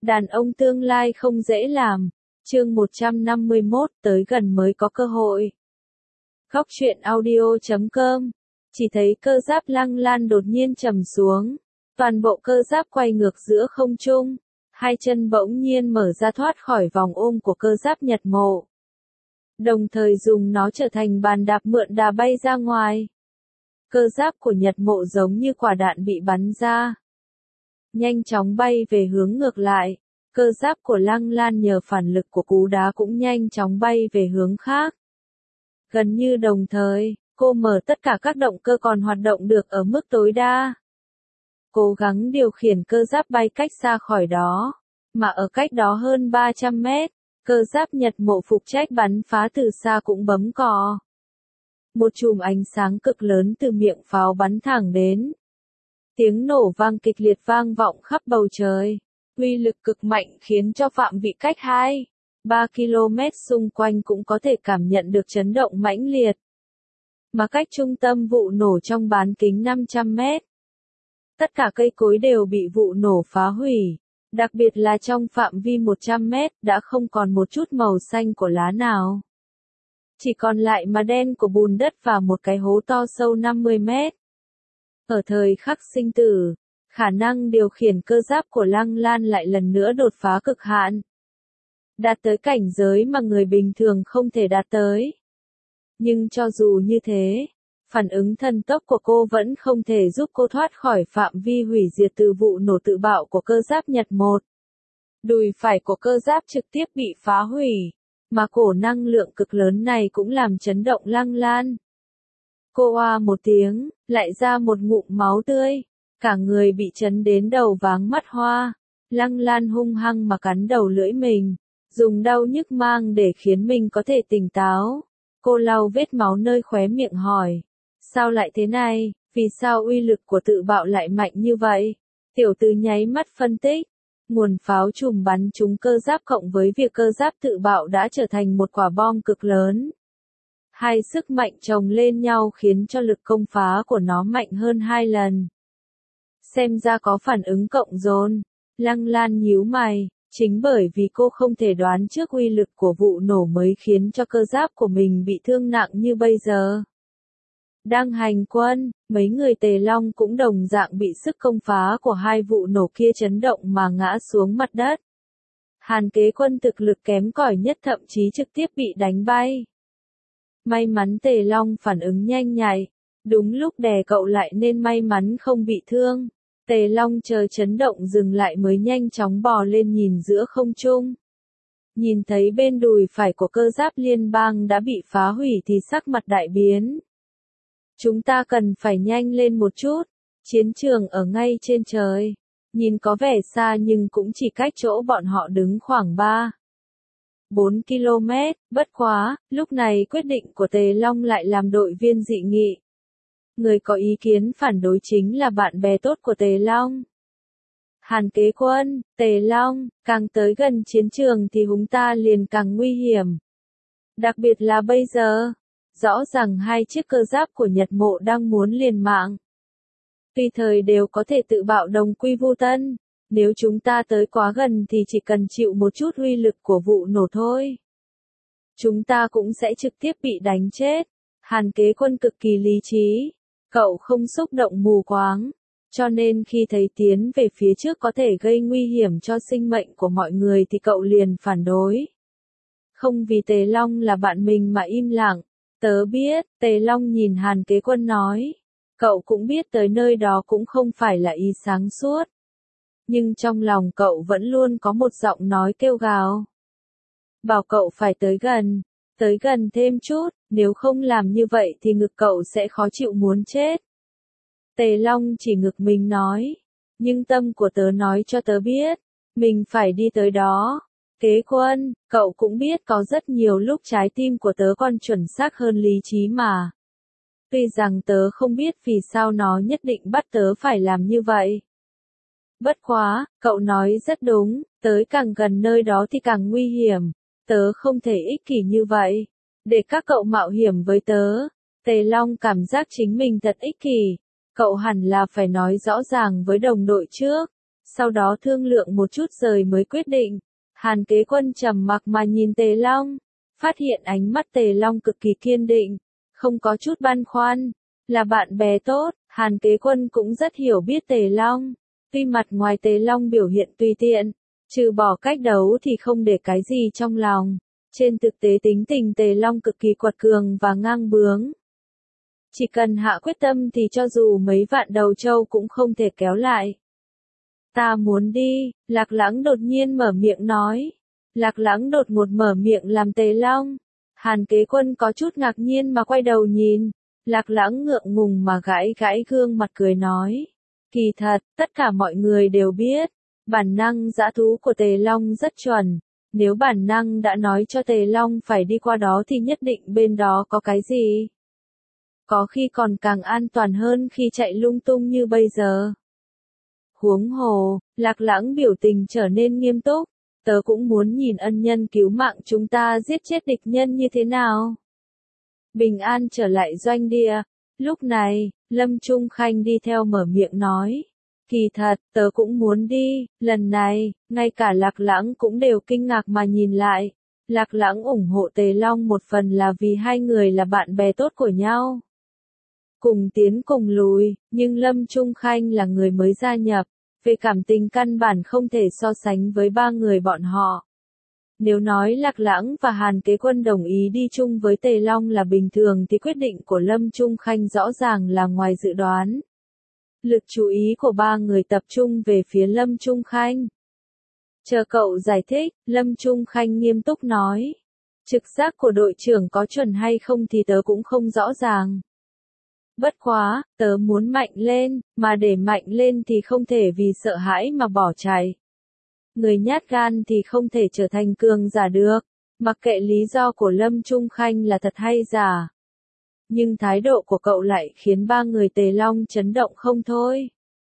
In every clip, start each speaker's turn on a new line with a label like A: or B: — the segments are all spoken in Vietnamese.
A: Đàn ông tương lai không dễ làm. Chương 151, tới gần mới có cơ hội. Góc truyện audio.com. Chỉ thấy cơ giáp Lăng Lan đột nhiên trầm xuống. Toàn bộ cơ giáp quay ngược giữa không trung. Hai chân bỗng nhiên mở ra thoát khỏi vòng ôm của cơ giáp Nhật Mộ. Đồng thời dùng nó trở thành bàn đạp mượn đà bay ra ngoài. Cơ giáp của Nhật Mộ giống như quả đạn bị bắn ra. Nhanh chóng bay về hướng ngược lại. Cơ giáp của Lăng Lan nhờ phản lực của cú đá cũng nhanh chóng bay về hướng khác. Gần như đồng thời, cô mở tất cả các động cơ còn hoạt động được ở mức tối đa. Cố gắng điều khiển cơ giáp bay cách xa khỏi đó. Mà ở cách đó hơn 300 mét, cơ giáp Nhật Mộ phụ trách bắn phá từ xa cũng bấm cò. Một chùm ánh sáng cực lớn từ miệng pháo bắn thẳng đến. Tiếng nổ vang kịch liệt vang vọng khắp bầu trời. Uy lực cực mạnh khiến cho phạm vi cách 2-3 km xung quanh cũng có thể cảm nhận được chấn động mãnh liệt. Mà cách trung tâm vụ nổ trong bán kính 500 mét. Tất cả cây cối đều bị vụ nổ phá hủy. Đặc biệt là trong phạm vi 100 mét đã không còn một chút màu xanh của lá nào. Chỉ còn lại mà đen của bùn đất và một cái hố to sâu 50 mét. Ở thời khắc sinh tử, khả năng điều khiển cơ giáp của Lăng Lan lại lần nữa đột phá cực hạn. Đạt tới cảnh giới mà người bình thường không thể đạt tới. Nhưng cho dù như thế, phản ứng thần tốc của cô vẫn không thể giúp cô thoát khỏi phạm vi hủy diệt từ vụ nổ tự bạo của cơ giáp Nhật 1. Đùi phải của cơ giáp trực tiếp bị phá hủy, mà cổ năng lượng cực lớn này cũng làm chấn động Lăng Lan. Cô oa một tiếng, lại ra một ngụm máu tươi. Cả người bị chấn đến đầu váng mắt hoa. Lăng Lan hung hăng mà cắn đầu lưỡi mình, dùng đau nhức mang để khiến mình có thể tỉnh táo. Cô lau vết máu nơi khóe miệng hỏi. Sao lại thế này, vì sao uy lực của tự bạo lại mạnh như vậy? Tiểu Từ nháy mắt phân tích. Nguồn pháo chùm bắn trúng cơ giáp cộng với việc cơ giáp tự bạo đã trở thành một quả bom cực lớn. Hai sức mạnh chồng lên nhau khiến cho lực công phá của nó mạnh hơn 2 lần. Xem ra có phản ứng cộng dồn. Lăng Lan nhíu mày, chính bởi vì cô không thể đoán trước uy lực của vụ nổ mới khiến cho cơ giáp của mình bị thương nặng như bây giờ. Đang hành quân, mấy người Tề Long cũng đồng dạng bị sức công phá của hai vụ nổ kia chấn động mà ngã xuống mặt đất. Hàn Kế Quân thực lực kém cỏi nhất thậm chí trực tiếp bị đánh bay. May mắn Tề Long phản ứng nhanh nhạy, đúng lúc đè cậu lại nên may mắn không bị thương. Tề Long chờ chấn động dừng lại mới nhanh chóng bò lên nhìn giữa không trung. Nhìn thấy bên đùi phải của cơ giáp liên bang đã bị phá hủy thì sắc mặt đại biến. Chúng ta cần phải nhanh lên một chút, chiến trường ở ngay trên trời. Nhìn có vẻ xa nhưng cũng chỉ cách chỗ bọn họ đứng khoảng 3-4 km, bất quá, lúc này quyết định của Tề Long lại làm đội viên dị nghị. Người có ý kiến phản đối chính là bạn bè tốt của Tề Long. Hàn Kế Quân, Tề Long, càng tới gần chiến trường thì chúng ta liền càng nguy hiểm. Đặc biệt là bây giờ, rõ ràng hai chiếc cơ giáp của Nhật Mộ đang muốn liều mạng. Tùy thời đều có thể tự bạo đồng quy vu tận. Nếu chúng ta tới quá gần thì chỉ cần chịu một chút uy lực của vụ nổ thôi. Chúng ta cũng sẽ trực tiếp bị đánh chết. Hàn Kế Quân cực kỳ lý trí. Cậu không xúc động mù quáng. Cho nên khi thấy tiến về phía trước có thể gây nguy hiểm cho sinh mệnh của mọi người thì cậu liền phản đối. Không vì Tề Long là bạn mình mà im lặng. Tớ biết, Tề Long nhìn Hàn Kế Quân nói. Cậu cũng biết tới nơi đó cũng không phải là ý sáng suốt. Nhưng trong lòng cậu vẫn luôn có một giọng nói kêu gào. Bảo cậu phải tới gần thêm chút, nếu không làm như vậy thì ngực cậu sẽ khó chịu muốn chết. Tề Long chỉ ngực mình nói, nhưng tâm của tớ nói cho tớ biết, mình phải đi tới đó. Kế Quân, cậu cũng biết có rất nhiều lúc trái tim của tớ còn chuẩn xác hơn lý trí mà. Tuy rằng tớ không biết vì sao nó nhất định bắt tớ phải làm như vậy. Bất quá, cậu nói rất đúng, tới càng gần nơi đó thì càng nguy hiểm. Tớ không thể ích kỷ như vậy. Để các cậu mạo hiểm với tớ. Tề Long cảm giác chính mình thật ích kỷ. Cậu hẳn là phải nói rõ ràng với đồng đội trước. sau đó thương lượng một chút rồi mới quyết định. Hàn Kế Quân trầm mặc mà nhìn Tề Long, phát hiện ánh mắt Tề Long cực kỳ kiên định, không có chút băn khoăn, là bạn bè tốt. Hàn Kế Quân cũng rất hiểu biết Tề Long, tuy mặt ngoài Tề Long biểu hiện tùy tiện, trừ bỏ cách đấu thì không để cái gì trong lòng, trên thực tế tính tình Tề Long cực kỳ quật cường và ngang bướng. Chỉ cần hạ quyết tâm thì cho dù mấy vạn đầu trâu cũng không thể kéo lại. Ta muốn đi, Lạc Lãng đột nhiên mở miệng nói. Lạc Lãng đột ngột mở miệng làm Tề Long. Hàn Kế Quân có chút ngạc nhiên mà quay đầu nhìn. Lạc Lãng ngượng ngùng mà gãi gãi gương mặt cười nói. Kỳ thật, tất cả mọi người đều biết, bản năng dã thú của Tề Long rất chuẩn. Nếu bản năng đã nói cho Tề Long phải đi qua đó thì nhất định bên đó có cái gì. Có khi còn càng an toàn hơn khi chạy lung tung như bây giờ. Huống hồ, Lạc Lãng biểu tình trở nên nghiêm túc, tớ cũng muốn nhìn ân nhân cứu mạng chúng ta giết chết địch nhân như thế nào. Bình an trở lại doanh địa, lúc này, Lâm Trung Khanh đi theo mở miệng nói. Kỳ thật, tớ cũng muốn đi, lần này, ngay cả Lạc Lãng cũng đều kinh ngạc mà nhìn lại. Lạc Lãng ủng hộ Tề Long một phần là vì hai người là bạn bè tốt của nhau. Cùng tiến cùng lùi, nhưng Lâm Trung Khanh là người mới gia nhập, về cảm tình căn bản không thể so sánh với ba người bọn họ. Nếu nói Lạc Lãng và Hàn Kế Quân đồng ý đi chung với Tề Long là bình thường thì quyết định của Lâm Trung Khanh rõ ràng là ngoài dự đoán. Lực chú ý của ba người tập trung về phía Lâm Trung Khanh. Chờ cậu giải thích, Lâm Trung Khanh nghiêm túc nói. Trực giác của đội trưởng có chuẩn hay không thì tớ cũng không rõ ràng. Bất quá, tớ muốn mạnh lên, mà để mạnh lên thì không thể vì sợ hãi mà bỏ chạy. Người nhát gan thì không thể trở thành cường giả được, mặc kệ lý do của Lâm Trung Khanh là thật hay giả. Nhưng thái độ của cậu lại khiến ba người Tề Long chấn động không thôi.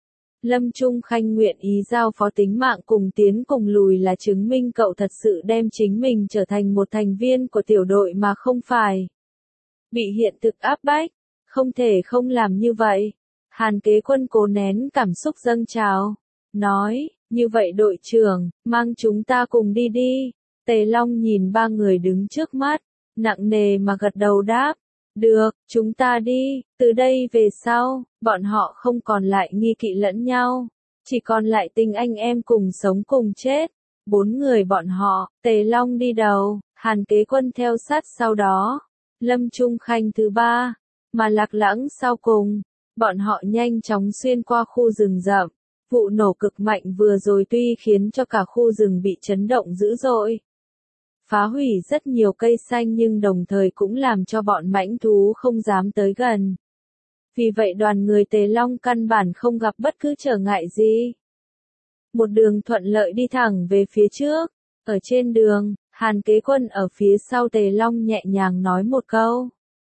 A: Lâm Trung Khanh nguyện ý giao phó tính mạng cùng tiến cùng lùi là chứng minh cậu thật sự đem chính mình trở thành một thành viên của tiểu đội mà không phải bị hiện thực áp bách. Không thể không làm như vậy. Hàn Kế Quân cố nén cảm xúc dâng trào. Nói, như vậy đội trưởng, mang chúng ta cùng đi đi. Tề Long nhìn ba người đứng trước mắt, nặng nề mà gật đầu đáp. Được, chúng ta đi, từ đây về sau, bọn họ không còn lại nghi kỵ lẫn nhau. Chỉ còn lại tình anh em cùng sống cùng chết. 4 người bọn họ, Tề Long đi đầu, Hàn Kế Quân theo sát sau đó. Lâm Trung Khanh thứ ba. Mà Lạc Lãng sau cùng, bọn họ nhanh chóng xuyên qua khu rừng rậm. Vụ nổ cực mạnh vừa rồi tuy khiến cho cả khu rừng bị chấn động dữ dội, phá hủy rất nhiều cây xanh nhưng đồng thời cũng làm cho bọn mãnh thú không dám tới gần. Vì vậy đoàn người Tề Long căn bản không gặp bất cứ trở ngại gì. Một đường thuận lợi đi thẳng về phía trước. Ở trên đường, Hàn Kế Quân ở phía sau Tề Long nhẹ nhàng nói một câu.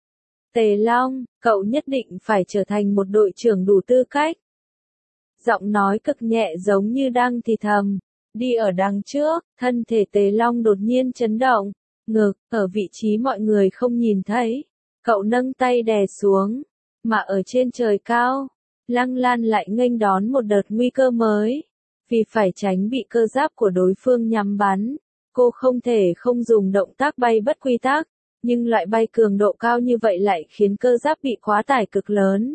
A: Tề Long, cậu nhất định phải trở thành một đội trưởng đủ tư cách. Giọng nói cực nhẹ giống như đang thì thầm. Đi ở đằng trước, thân thể Tề Long đột nhiên chấn động. Ngực, ở vị trí mọi người không nhìn thấy. Cậu nâng tay đè xuống. Mà ở trên trời cao, Lăng Lan lại nghênh đón một đợt nguy cơ mới. Vì phải tránh bị cơ giáp của đối phương nhắm bắn, cô không thể không dùng động tác bay bất quy tắc. Nhưng loại bay cường độ cao như vậy lại khiến cơ giáp bị quá tải cực lớn.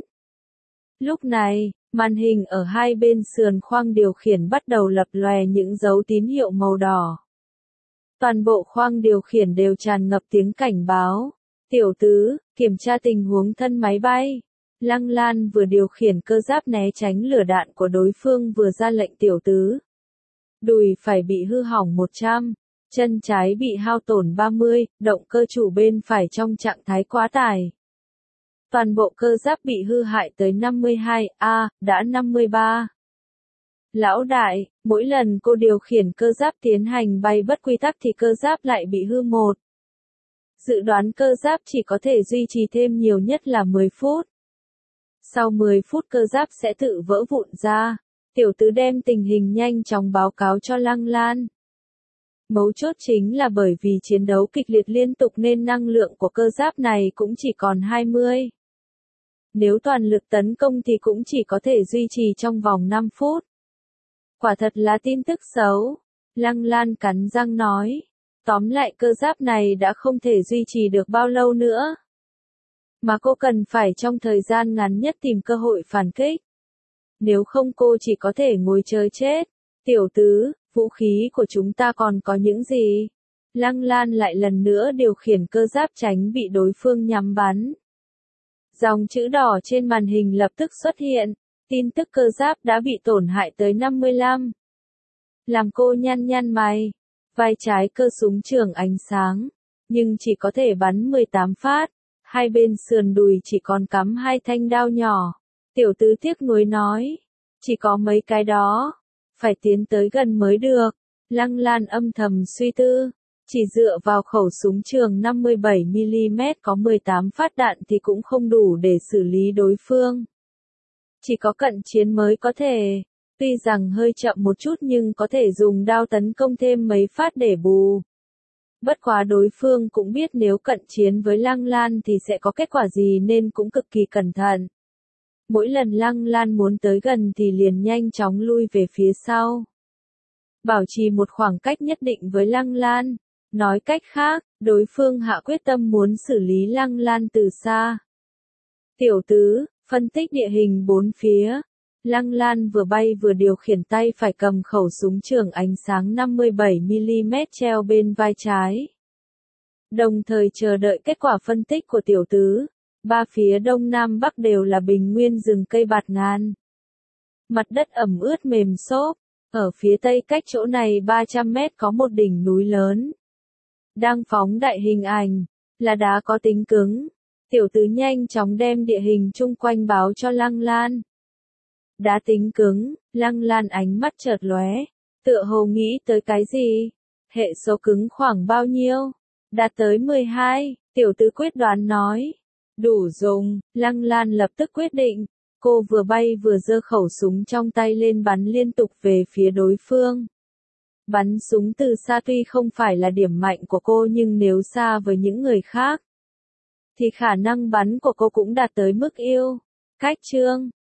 A: Lúc này, màn hình ở hai bên sườn khoang điều khiển bắt đầu lập lòe những dấu tín hiệu màu đỏ. Toàn bộ khoang điều khiển đều tràn ngập tiếng cảnh báo. Tiểu tứ, kiểm tra tình huống thân máy bay. Lăng Lan vừa điều khiển cơ giáp né tránh lửa đạn của đối phương vừa ra lệnh tiểu tứ. Đùi phải bị hư hỏng 100. Chân trái bị hao tổn 30, động cơ chủ bên phải trong trạng thái quá tải. Toàn bộ cơ giáp bị hư hại tới 52, đã 53. Lão đại, mỗi lần cô điều khiển cơ giáp tiến hành bay bất quy tắc thì cơ giáp lại bị hư một. Dự đoán cơ giáp chỉ có thể duy trì thêm nhiều nhất là 10 phút. Sau 10 phút cơ giáp sẽ tự vỡ vụn ra. Tiểu tứ đem tình hình nhanh chóng báo cáo cho Lăng Lan. Mấu chốt chính là bởi vì chiến đấu kịch liệt liên tục nên năng lượng của cơ giáp này cũng chỉ còn 20. Nếu toàn lực tấn công thì cũng chỉ có thể duy trì trong vòng 5 phút. Quả thật là tin tức xấu. Lăng Lan cắn răng nói. Tóm lại cơ giáp này đã không thể duy trì được bao lâu nữa. Mà cô cần phải trong thời gian ngắn nhất tìm cơ hội phản kích. Nếu không cô chỉ có thể ngồi chờ chết. Tiểu tứ, vũ khí của chúng ta còn có những gì? Lăng Lan lại lần nữa điều khiển cơ giáp tránh bị đối phương nhắm bắn. Dòng chữ đỏ trên màn hình lập tức xuất hiện. Tin tức cơ giáp đã bị tổn hại tới 55. Làm cô nhăn nhăn mày. Vai trái cơ súng trường ánh sáng. Nhưng chỉ có thể bắn 18 phát. Hai bên sườn đùi chỉ còn cắm 2 thanh đao nhỏ. Tiểu tứ tiếc nuối nói. Chỉ có mấy cái đó. Phải tiến tới gần mới được. Lăng Lan âm thầm suy tư. Chỉ dựa vào khẩu súng trường 57mm có 18 phát đạn thì cũng không đủ để xử lý đối phương. Chỉ có cận chiến mới có thể. Tuy rằng hơi chậm một chút nhưng có thể dùng đao tấn công thêm mấy phát để bù. Bất quá đối phương cũng biết nếu cận chiến với Lăng Lan thì sẽ có kết quả gì nên cũng cực kỳ cẩn thận. Mỗi lần Lăng Lan muốn tới gần thì liền nhanh chóng lui về phía sau. Bảo trì một khoảng cách nhất định với Lăng Lan. Nói cách khác, đối phương hạ quyết tâm muốn xử lý Lăng Lan từ xa. Tiểu tứ, phân tích địa hình bốn phía. Lăng Lan vừa bay vừa điều khiển tay phải cầm khẩu súng trường ánh sáng 57mm treo bên vai trái. Đồng thời chờ đợi kết quả phân tích của tiểu tứ. Ba phía đông nam bắc đều là bình nguyên rừng cây bạt ngàn. Mặt đất ẩm ướt mềm xốp. Ở phía tây cách chỗ này 300 mét có một đỉnh núi lớn. Đang phóng đại hình ảnh. Là đá có tính cứng. Tiểu tứ nhanh chóng đem địa hình chung quanh báo cho Lăng Lan. Đá tính cứng, Lăng Lan ánh mắt chợt lóe. Tựa hồ nghĩ tới cái gì? Hệ số cứng khoảng bao nhiêu? Đạt tới 12, tiểu tứ quyết đoán nói. Đủ dùng, Lăng Lan lập tức quyết định. Cô vừa bay vừa giơ khẩu súng trong tay lên bắn liên tục về phía đối phương. Bắn súng từ xa tuy không phải là điểm mạnh của cô nhưng nếu xa với những người khác, thì khả năng bắn của cô cũng đạt tới mức yêu. Cách chương